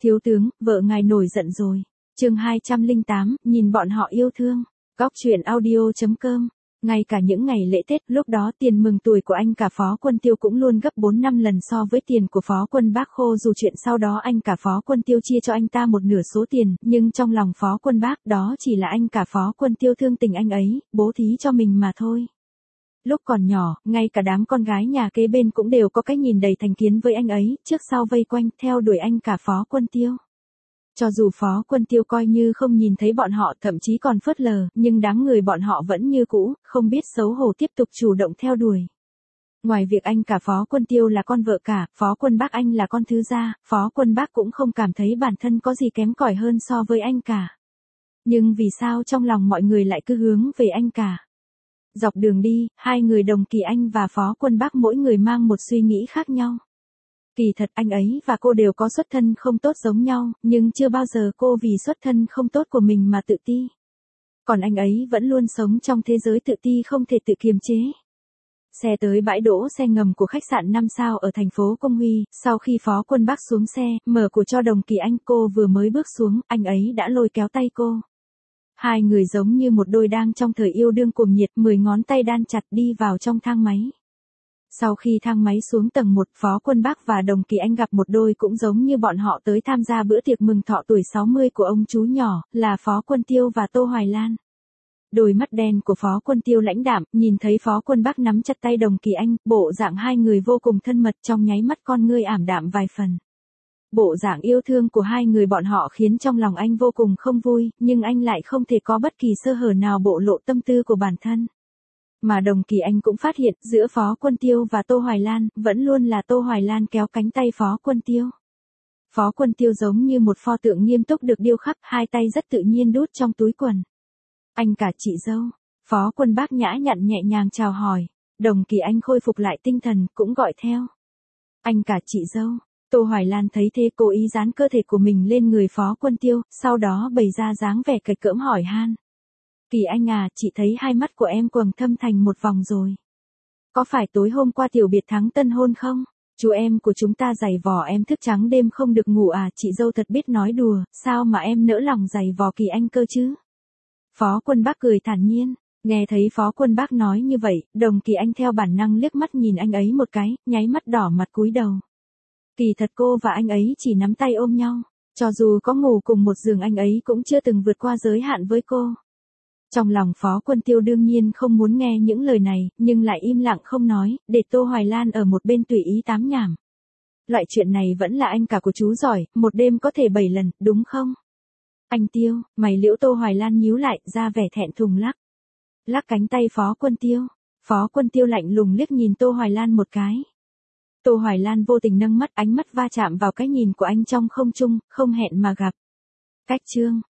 Thiếu tướng, vợ ngài nổi giận rồi. Chương 208, nhìn bọn họ yêu thương. Góc truyện audio.com. Ngay cả những ngày lễ Tết, lúc đó tiền mừng tuổi của anh cả Phó Quân Tiêu cũng luôn gấp 4-5 lần so với tiền của Phó Quân Bác Khô, dù chuyện sau đó anh cả Phó Quân Tiêu chia cho anh ta một nửa số tiền, nhưng trong lòng Phó Quân Bác đó chỉ là anh cả Phó Quân Tiêu thương tình anh ấy, bố thí cho mình mà thôi. Lúc còn nhỏ, ngay cả đám con gái nhà kế bên cũng đều có cái nhìn đầy thành kiến với anh ấy, trước sau vây quanh, theo đuổi anh cả Phó Quân Tiêu. Cho dù Phó Quân Tiêu coi như không nhìn thấy bọn họ, thậm chí còn phớt lờ, nhưng đám người bọn họ vẫn như cũ, không biết xấu hổ tiếp tục chủ động theo đuổi. Ngoài việc anh cả Phó Quân Tiêu là con vợ cả, Phó Quân Bác anh là con thứ gia, Phó Quân Bác cũng không cảm thấy bản thân có gì kém cỏi hơn so với anh cả. Nhưng vì sao trong lòng mọi người lại cứ hướng về anh cả? Dọc đường đi, hai người Đồng Kỳ Anh và Phó Quân Bác mỗi người mang một suy nghĩ khác nhau. Kỳ thật anh ấy và cô đều có xuất thân không tốt giống nhau, nhưng chưa bao giờ cô vì xuất thân không tốt của mình mà tự ti. Còn anh ấy vẫn luôn sống trong thế giới tự ti không thể tự kiềm chế. Xe tới bãi đỗ xe ngầm của khách sạn 5 sao ở thành phố Công Huy, sau khi Phó Quân Bác xuống xe, mở cửa cho Đồng Kỳ Anh, cô vừa mới bước xuống, anh ấy đã lôi kéo tay cô. Hai người giống như một đôi đang trong thời yêu đương cuồng nhiệt, 10 ngón tay đan chặt đi vào trong thang máy. Sau khi thang máy xuống tầng 1, Phó Quân Bác và Đồng Kỳ Anh gặp một đôi cũng giống như bọn họ tới tham gia bữa tiệc mừng thọ tuổi 60 của ông chú nhỏ, là Phó Quân Tiêu và Tô Hoài Lan. Đôi mắt đen của Phó Quân Tiêu lãnh đạm, nhìn thấy Phó Quân Bác nắm chặt tay Đồng Kỳ Anh, bộ dạng hai người vô cùng thân mật, trong nháy mắt con ngươi ảm đạm vài phần. Bộ dạng yêu thương của hai người bọn họ khiến trong lòng anh vô cùng không vui, nhưng anh lại không thể có bất kỳ sơ hở nào bộ lộ tâm tư của bản thân. Mà Đồng Kỳ Anh cũng phát hiện, giữa Phó Quân Tiêu và Tô Hoài Lan, vẫn luôn là Tô Hoài Lan kéo cánh tay Phó Quân Tiêu. Phó Quân Tiêu giống như một pho tượng nghiêm túc được điêu khắc, hai tay rất tự nhiên đút trong túi quần. Anh cả chị dâu. Phó Quân Bác nhã nhặn nhẹ nhàng chào hỏi. Đồng Kỳ Anh khôi phục lại tinh thần, cũng gọi theo. Anh cả chị dâu. Tô Hoài Lan thấy thế cố ý dán cơ thể của mình lên người Phó Quân Tiêu, sau đó bày ra dáng vẻ cạch cỡm hỏi han. Kỳ Anh à, chị thấy hai mắt của em quầng thâm thành một vòng rồi. Có phải tối hôm qua tiểu biệt thắng tân hôn không? Chú em của chúng ta giày vò em thức trắng đêm không được ngủ à? Chị dâu thật biết nói đùa, sao mà em nỡ lòng giày vò Kỳ Anh cơ chứ? Phó Quân Bác cười thản nhiên. Nghe thấy Phó Quân Bác nói như vậy, Đồng Kỳ Anh theo bản năng liếc mắt nhìn anh ấy một cái, nháy mắt đỏ mặt cúi đầu. Kỳ thật cô và anh ấy chỉ nắm tay ôm nhau, cho dù có ngủ cùng một giường anh ấy cũng chưa từng vượt qua giới hạn với cô. Trong lòng Phó Quân Tiêu đương nhiên không muốn nghe những lời này, nhưng lại im lặng không nói, để Tô Hoài Lan ở một bên tùy ý tám nhảm. Loại chuyện này vẫn là anh cả của chú giỏi, một đêm có thể 7 lần, đúng không? Anh Tiêu, mày liễu Tô Hoài Lan nhíu lại, ra vẻ thẹn thùng lắc cánh tay Phó Quân Tiêu. Phó Quân Tiêu lạnh lùng liếc nhìn Tô Hoài Lan một cái. Tô Hoài Lan vô tình nâng mắt, ánh mắt va chạm vào cái nhìn của anh trong không trung, không hẹn mà gặp. Cách chương.